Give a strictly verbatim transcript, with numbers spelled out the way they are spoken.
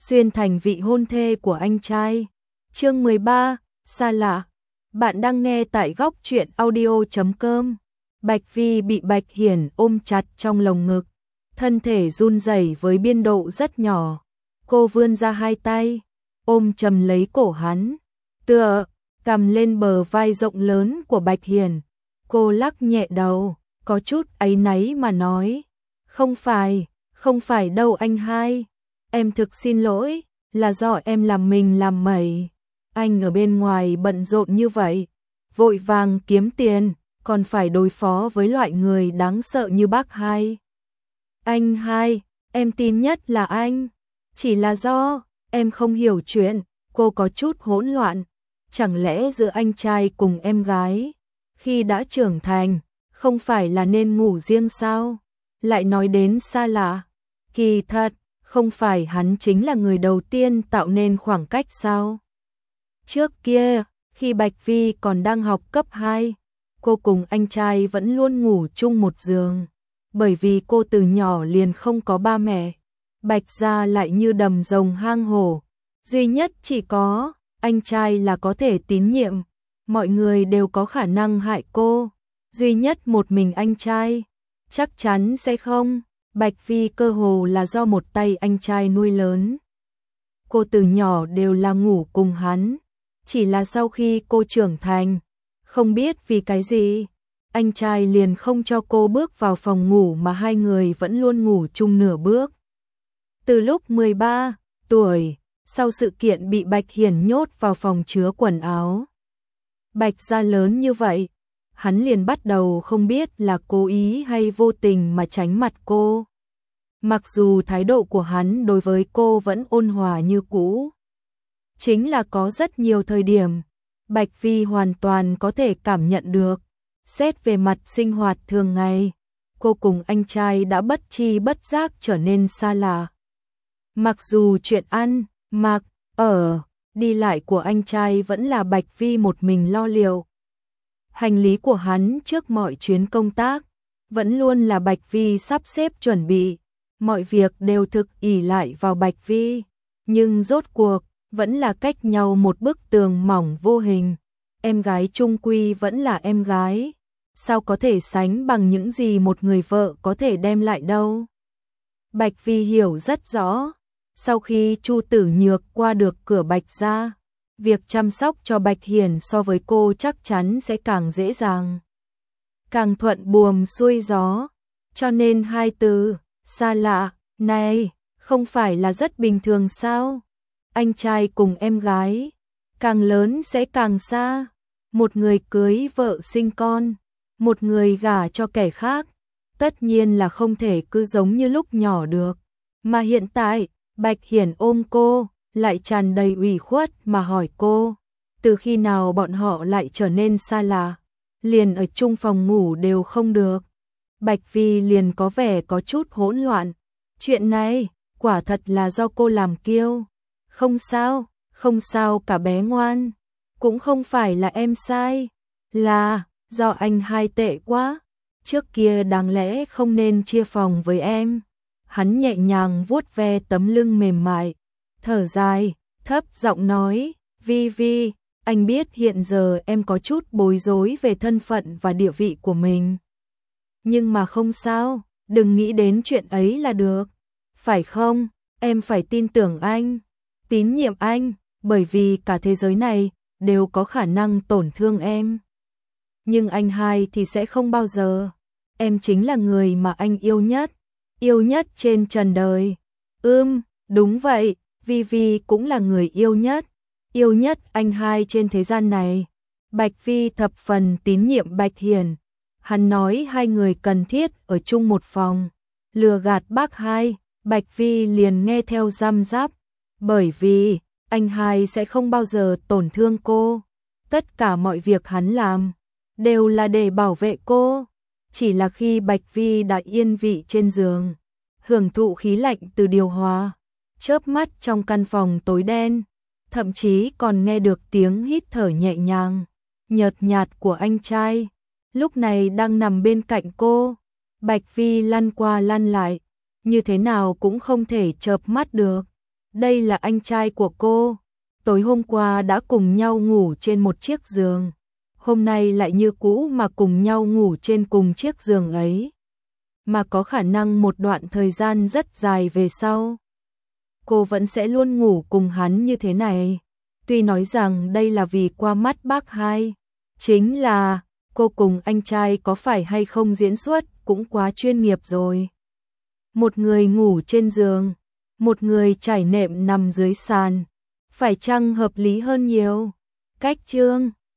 xuyên thành vị hôn thê của anh trai. Chương mười ba, xa lạ. Bạn đang nghe tại góc truyện audio chấm com. Bạch Vi bị Bạch Hiển ôm chặt trong lồng ngực, thân thể run rẩy với biên độ rất nhỏ. Cô vươn ra hai tay, ôm chầm lấy cổ hắn, tựa cầm lên bờ vai rộng lớn của Bạch Hiển. Cô lắc nhẹ đầu, có chút áy náy mà nói, không phải, không phải đâu anh hai, em thực xin lỗi, là do em làm mình làm mẩy. Anh ở bên ngoài bận rộn như vậy, vội vàng kiếm tiền, còn phải đối phó với loại người đáng sợ như bác hai. Anh hai, em tin nhất là anh, chỉ là do em không hiểu chuyện. Cô có chút hỗn loạn, chẳng lẽ giữa anh trai cùng em gái khi đã trưởng thành, không phải là nên ngủ riêng sao? Lại nói đến xa lạ, kỳ thật, không phải hắn chính là người đầu tiên tạo nên khoảng cách sao? Trước kia, khi Bạch Vi còn đang học cấp hai, cô cùng anh trai vẫn luôn ngủ chung một giường, bởi vì cô từ nhỏ liền không có ba mẹ. Bạch gia lại như đầm rồng hang hổ, duy nhất chỉ có anh trai là có thể tín nhiệm, mọi người đều có khả năng hại cô, duy nhất một mình anh trai chắc chắn sẽ không. Bạch Vi cơ hồ là do một tay anh trai nuôi lớn. Cô từ nhỏ đều là ngủ cùng hắn, chỉ là sau khi cô trưởng thành, không biết vì cái gì, anh trai liền không cho cô bước vào phòng ngủ mà hai người vẫn luôn ngủ chung nửa bước. Từ lúc mười ba tuổi, sau sự kiện bị Bạch Hiển nhốt vào phòng chứa quần áo, Bạch gia lớn như vậy, hắn liền bắt đầu không biết là cố ý hay vô tình mà tránh mặt cô. Mặc dù thái độ của hắn đối với cô vẫn ôn hòa như cũ, chính là có rất nhiều thời điểm, Bạch Vi hoàn toàn có thể cảm nhận được. Xét về mặt sinh hoạt thường ngày, cô cùng anh trai đã bất tri bất giác trở nên xa lạ. Mặc dù chuyện ăn, mặc, ở, đi lại của anh trai vẫn là Bạch Vi một mình lo liệu. Hành lý của hắn trước mọi chuyến công tác, vẫn luôn là Bạch Vi sắp xếp chuẩn bị, mọi việc đều thực ỷ lại vào Bạch Vi, nhưng rốt cuộc, vẫn là cách nhau một bức tường mỏng vô hình. Em gái chung quy vẫn là em gái, sao có thể sánh bằng những gì một người vợ có thể đem lại đâu. Bạch Vi hiểu rất rõ, sau khi Chu Tử Nhược qua được cửa Bạch gia, việc chăm sóc cho Bạch Hiển so với cô chắc chắn sẽ càng dễ dàng, càng thuận buồm xuôi gió, cho nên hai từ xa lạ này không phải là rất bình thường sao? Anh trai cùng em gái, càng lớn sẽ càng xa, một người cưới vợ sinh con, một người gả cho kẻ khác, tất nhiên là không thể cứ giống như lúc nhỏ được. Mà hiện tại, Bạch Hiển ôm cô, lại tràn đầy ủy khuất mà hỏi cô, từ khi nào bọn họ lại trở nên xa lạ, liền ở chung phòng ngủ đều không được. Bạch Vi liền có vẻ có chút hỗn loạn, chuyện này, quả thật là do cô làm kiêu. Không sao, không sao cả bé ngoan, cũng không phải là em sai, là do anh hai tệ quá, trước kia đáng lẽ không nên chia phòng với em. Hắn nhẹ nhàng vuốt ve tấm lưng mềm mại, thở dài, thấp giọng nói, Vi Vi, anh biết hiện giờ em có chút bối rối về thân phận và địa vị của mình. Nhưng mà không sao, đừng nghĩ đến chuyện ấy là được, phải không? Em phải tin tưởng anh, tín nhiệm anh, bởi vì cả thế giới này đều có khả năng tổn thương em. Nhưng anh hai thì sẽ không bao giờ. Em chính là người mà anh yêu nhất, yêu nhất trên trần đời. Ưm, đúng vậy, Vi Vi cũng là người yêu nhất, yêu nhất anh hai trên thế gian này. Bạch Vi thập phần tín nhiệm Bạch Hiển. Hắn nói hai người cần thiết ở chung một phòng, lừa gạt bác hai, Bạch Vi liền nghe theo răm rắp, bởi vì anh hai sẽ không bao giờ tổn thương cô, tất cả mọi việc hắn làm đều là để bảo vệ cô. Chỉ là khi Bạch Vi đã yên vị trên giường, hưởng thụ khí lạnh từ điều hòa, chớp mắt trong căn phòng tối đen, thậm chí còn nghe được tiếng hít thở nhẹ nhàng, nhợt nhạt của anh trai, lúc này đang nằm bên cạnh cô. Bạch Vi lăn qua lăn lại, như thế nào cũng không thể chợp mắt được. Đây là anh trai của cô. Tối hôm qua đã cùng nhau ngủ trên một chiếc giường. Hôm nay lại như cũ mà cùng nhau ngủ trên cùng chiếc giường ấy. Mà có khả năng một đoạn thời gian rất dài về sau, cô vẫn sẽ luôn ngủ cùng hắn như thế này. Tuy nói rằng đây là vì qua mắt bác hai, chính là cô cùng anh trai có phải hay không diễn xuất cũng quá chuyên nghiệp rồi. Một người ngủ trên giường, một người trải nệm nằm dưới sàn, phải chăng hợp lý hơn nhiều? Cách chương